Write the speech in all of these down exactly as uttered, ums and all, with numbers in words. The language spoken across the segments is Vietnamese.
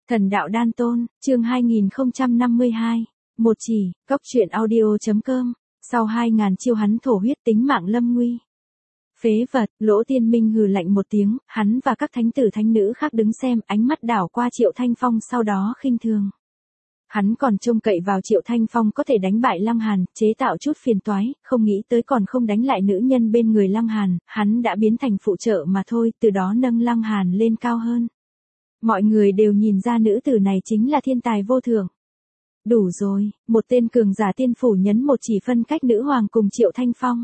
Thần đạo đan tôn, chương hai nghìn không trăm năm mươi hai. Một chỉ, cốc truyện audio.com, sau hai ngàn chiêu hắn thổ huyết tính mạng lâm nguy. Phế vật, Lỗ Tiên Minh hừ lạnh một tiếng, hắn và các thánh tử thánh nữ khác đứng xem, ánh mắt đảo qua Triệu Thanh Phong sau đó khinh thường. Hắn còn trông cậy vào Triệu Thanh Phong có thể đánh bại Lăng Hàn, chế tạo chút phiền toái, không nghĩ tới còn không đánh lại nữ nhân bên người Lăng Hàn, hắn đã biến thành phụ trợ mà thôi, từ đó nâng Lăng Hàn lên cao hơn. Mọi người đều nhìn ra nữ tử này chính là thiên tài vô thượng. Đủ rồi, một tên cường giả tiên phủ nhấn một chỉ phân cách nữ hoàng cùng Triệu Thanh Phong.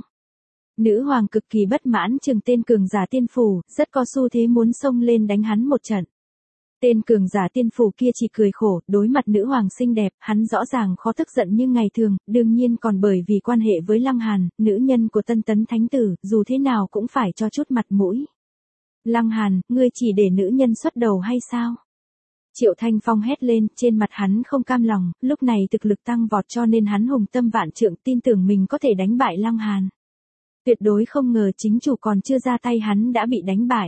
Nữ hoàng cực kỳ bất mãn chừng tên cường giả tiên phủ, rất có xu thế muốn xông lên đánh hắn một trận. Tên cường giả tiên phủ kia chỉ cười khổ, đối mặt nữ hoàng xinh đẹp, hắn rõ ràng khó tức giận như ngày thường, đương nhiên còn bởi vì quan hệ với Lăng Hàn, nữ nhân của Tân Tấn Thánh Tử, dù thế nào cũng phải cho chút mặt mũi. Lăng Hàn, ngươi chỉ để nữ nhân xuất đầu hay sao? Triệu Thanh Phong hét lên, trên mặt hắn không cam lòng, lúc này thực lực tăng vọt cho nên hắn hùng tâm vạn trượng tin tưởng mình có thể đánh bại Lăng Hàn. Tuyệt đối không ngờ chính chủ còn chưa ra tay hắn đã bị đánh bại.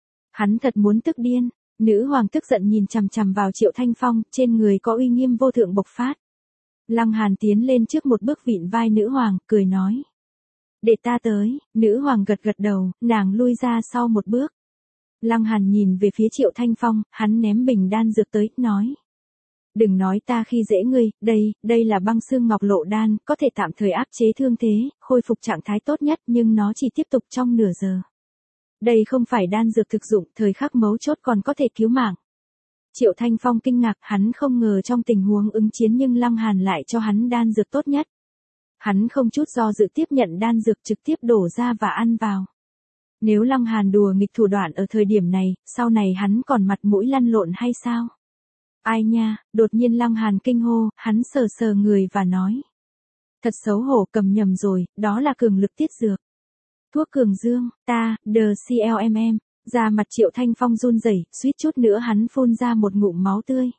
Hắn thật muốn tức điên, nữ hoàng tức giận nhìn chằm chằm vào Triệu Thanh Phong, trên người có uy nghiêm vô thượng bộc phát. Lăng Hàn tiến lên trước một bước vịn vai nữ hoàng, cười nói. Để ta tới, nữ hoàng gật gật đầu, nàng lui ra sau một bước. Lăng Hàn nhìn về phía Triệu Thanh Phong, hắn ném bình đan dược tới, nói. Đừng nói ta khi dễ ngươi, đây, đây là băng xương ngọc lộ đan, có thể tạm thời áp chế thương thế, khôi phục trạng thái tốt nhất nhưng nó chỉ tiếp tục trong nửa giờ. Đây không phải đan dược thực dụng, thời khắc mấu chốt còn có thể cứu mạng. Triệu Thanh Phong kinh ngạc, hắn không ngờ trong tình huống ứng chiến nhưng Lăng Hàn lại cho hắn đan dược tốt nhất. Hắn không chút do dự tiếp nhận đan dược trực tiếp đổ ra và ăn vào. Nếu Lăng Hàn đùa nghịch thủ đoạn ở thời điểm này, sau này hắn còn mặt mũi lăn lộn hay sao? Ai nha, đột nhiên Lăng Hàn kinh hô, hắn sờ sờ người và nói. Thật xấu hổ, cầm nhầm rồi, đó là cường lực tiết dược. Thuốc cường dương, ta, the xê lờ em em, ra mặt Triệu Thanh Phong run rẩy, suýt chút nữa hắn phun ra một ngụm máu tươi.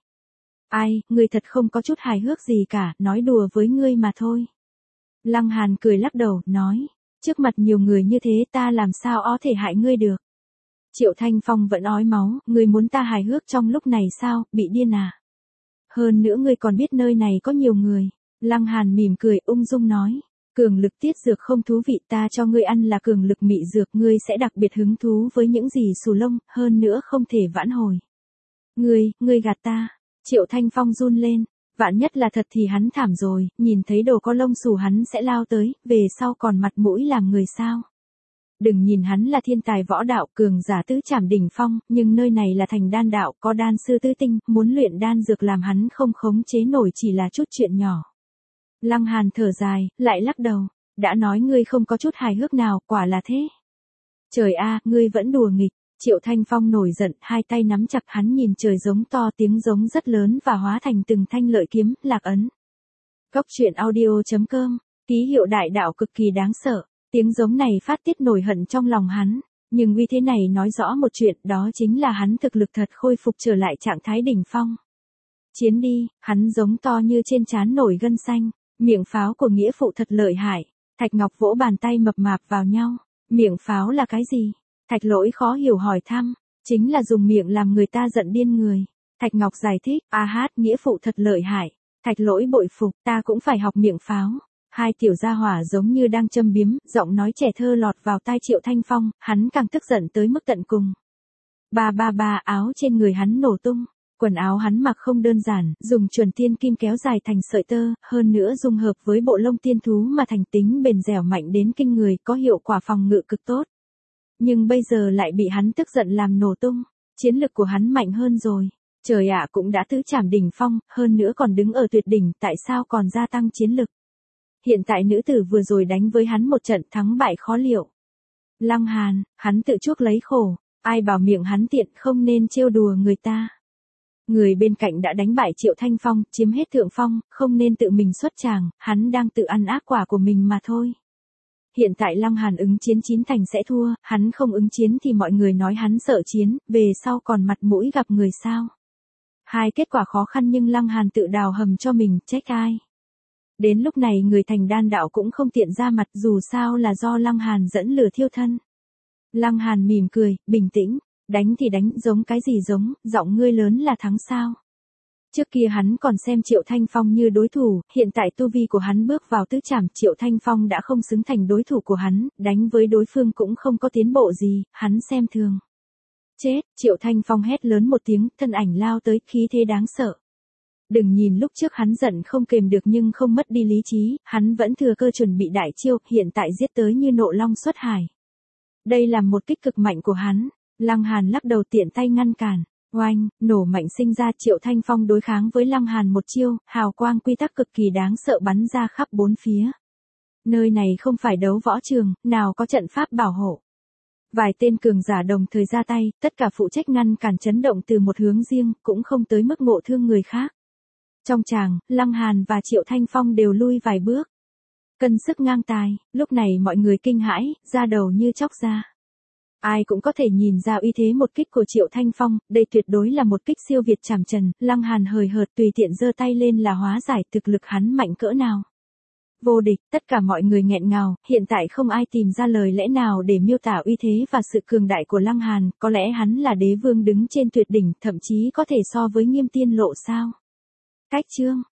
Ai, ngươi thật không có chút hài hước gì cả, nói đùa với ngươi mà thôi. Lăng Hàn cười lắc đầu, nói. Trước mặt nhiều người như thế ta làm sao có thể hại ngươi được. Triệu Thanh Phong vẫn ói máu, ngươi muốn ta hài hước trong lúc này sao, bị điên à. Hơn nữa ngươi còn biết nơi này có nhiều người. Lăng Hàn mỉm cười ung dung nói. Cường lực tiết dược không thú vị, ta cho ngươi ăn là cường lực mị dược, ngươi sẽ đặc biệt hứng thú với những gì xù lông, hơn nữa không thể vãn hồi. Ngươi, ngươi gạt ta. Triệu Thanh Phong run lên. Vạn nhất là thật thì hắn thảm rồi, nhìn thấy đồ có lông xù hắn sẽ lao tới, về sau còn mặt mũi làm người sao. Đừng nhìn hắn là thiên tài võ đạo cường giả tứ trảm đỉnh phong, nhưng nơi này là thành đan đạo, có đan sư tứ tinh, muốn luyện đan dược làm hắn không khống chế nổi chỉ là chút chuyện nhỏ. Lăng Hàn thở dài, lại lắc đầu, đã nói ngươi không có chút hài hước nào, quả là thế. Trời a, ngươi vẫn đùa nghịch. Triệu Thanh Phong nổi giận, hai tay nắm chặt, hắn nhìn trời giống to, tiếng giống rất lớn và hóa thành từng thanh lợi kiếm, lạc ấn. Cốc truyện audio.com, ký hiệu đại đạo cực kỳ đáng sợ, tiếng giống này phát tiết nổi hận trong lòng hắn, nhưng uy thế này nói rõ một chuyện, đó chính là hắn thực lực thật khôi phục trở lại trạng thái đỉnh phong. Chiến đi, hắn giống to như trên trán nổi gân xanh, miệng pháo của nghĩa phụ thật lợi hại. Thạch Ngọc vỗ bàn tay mập mạp vào nhau, miệng pháo là cái gì? Thạch Lỗi khó hiểu hỏi thăm, chính là dùng miệng làm người ta giận điên người. Thạch Ngọc giải thích, a hát, nghĩa phụ thật lợi hại. Thạch Lỗi bội phục, ta cũng phải học miệng pháo. Hai tiểu gia hỏa giống như đang châm biếm, giọng nói trẻ thơ lọt vào tai Triệu Thanh Phong, hắn càng tức giận tới mức tận cùng. Ba ba ba, áo trên người hắn nổ tung, quần áo hắn mặc không đơn giản, dùng chuẩn tiên kim kéo dài thành sợi tơ, hơn nữa dung hợp với bộ lông tiên thú mà thành tính bền dẻo mạnh đến kinh người, có hiệu quả phòng ngự cực tốt. Nhưng bây giờ lại bị hắn tức giận làm nổ tung, chiến lực của hắn mạnh hơn rồi. Trời ạ, cũng đã tứ trảm đỉnh phong, hơn nữa còn đứng ở tuyệt đỉnh, tại sao còn gia tăng chiến lực? Hiện tại nữ tử vừa rồi đánh với hắn một trận thắng bại khó liệu. Lăng Hàn, hắn tự chuốc lấy khổ, ai bảo miệng hắn tiện không nên trêu đùa người ta. Người bên cạnh đã đánh bại Triệu Thanh Phong, chiếm hết thượng phong, không nên tự mình xuất tràng, hắn đang tự ăn ác quả của mình mà thôi. Hiện tại Lăng Hàn ứng chiến chín thành sẽ thua, hắn không ứng chiến thì mọi người nói hắn sợ chiến, về sau còn mặt mũi gặp người sao. Hai kết quả khó khăn nhưng Lăng Hàn tự đào hầm cho mình, trách ai. Đến lúc này người thành đan đạo cũng không tiện ra mặt, dù sao là do Lăng Hàn dẫn lửa thiêu thân. Lăng Hàn mỉm cười, bình tĩnh, Đánh thì đánh, giống cái gì giống, giọng ngươi lớn là thắng sao. Trước kia hắn còn xem Triệu Thanh Phong như đối thủ, hiện tại tu vi của hắn bước vào tứ trảm, Triệu Thanh Phong đã không xứng thành đối thủ của hắn, đánh với đối phương cũng không có tiến bộ gì, hắn xem thường. Chết, Triệu Thanh Phong hét lớn một tiếng, thân ảnh lao tới, khí thế đáng sợ. Đừng nhìn lúc trước hắn giận không kềm được nhưng không mất đi lý trí, hắn vẫn thừa cơ chuẩn bị đại chiêu, hiện tại giết tới như nộ long xuất hải. Đây là một kích cực mạnh của hắn, Lăng Hàn lắc đầu tiện tay ngăn cản. Oanh, nổ mạnh sinh ra, Triệu Thanh Phong đối kháng với Lăng Hàn một chiêu, hào quang quy tắc cực kỳ đáng sợ bắn ra khắp bốn phía. Nơi này không phải đấu võ trường, nào có trận pháp bảo hộ. Vài tên cường giả đồng thời ra tay, tất cả phụ trách ngăn cản chấn động từ một hướng riêng, cũng không tới mức ngộ thương người khác. Trong tràng, Lăng Hàn và Triệu Thanh Phong đều lui vài bước. Cân sức ngang tài, lúc này mọi người kinh hãi, da đầu như chóc ra. Ai cũng có thể nhìn ra uy thế một kích của Triệu Thanh Phong, đây tuyệt đối là một kích siêu việt trảm trần, Lăng Hàn hời hợt tùy tiện giơ tay lên là hóa giải thực lực hắn mạnh cỡ nào. Vô địch, tất cả mọi người nghẹn ngào, hiện tại không ai tìm ra lời lẽ nào để miêu tả uy thế và sự cường đại của Lăng Hàn, có lẽ hắn là đế vương đứng trên tuyệt đỉnh, thậm chí có thể so với Nghiêm Tiên Lộ sao. Cách chương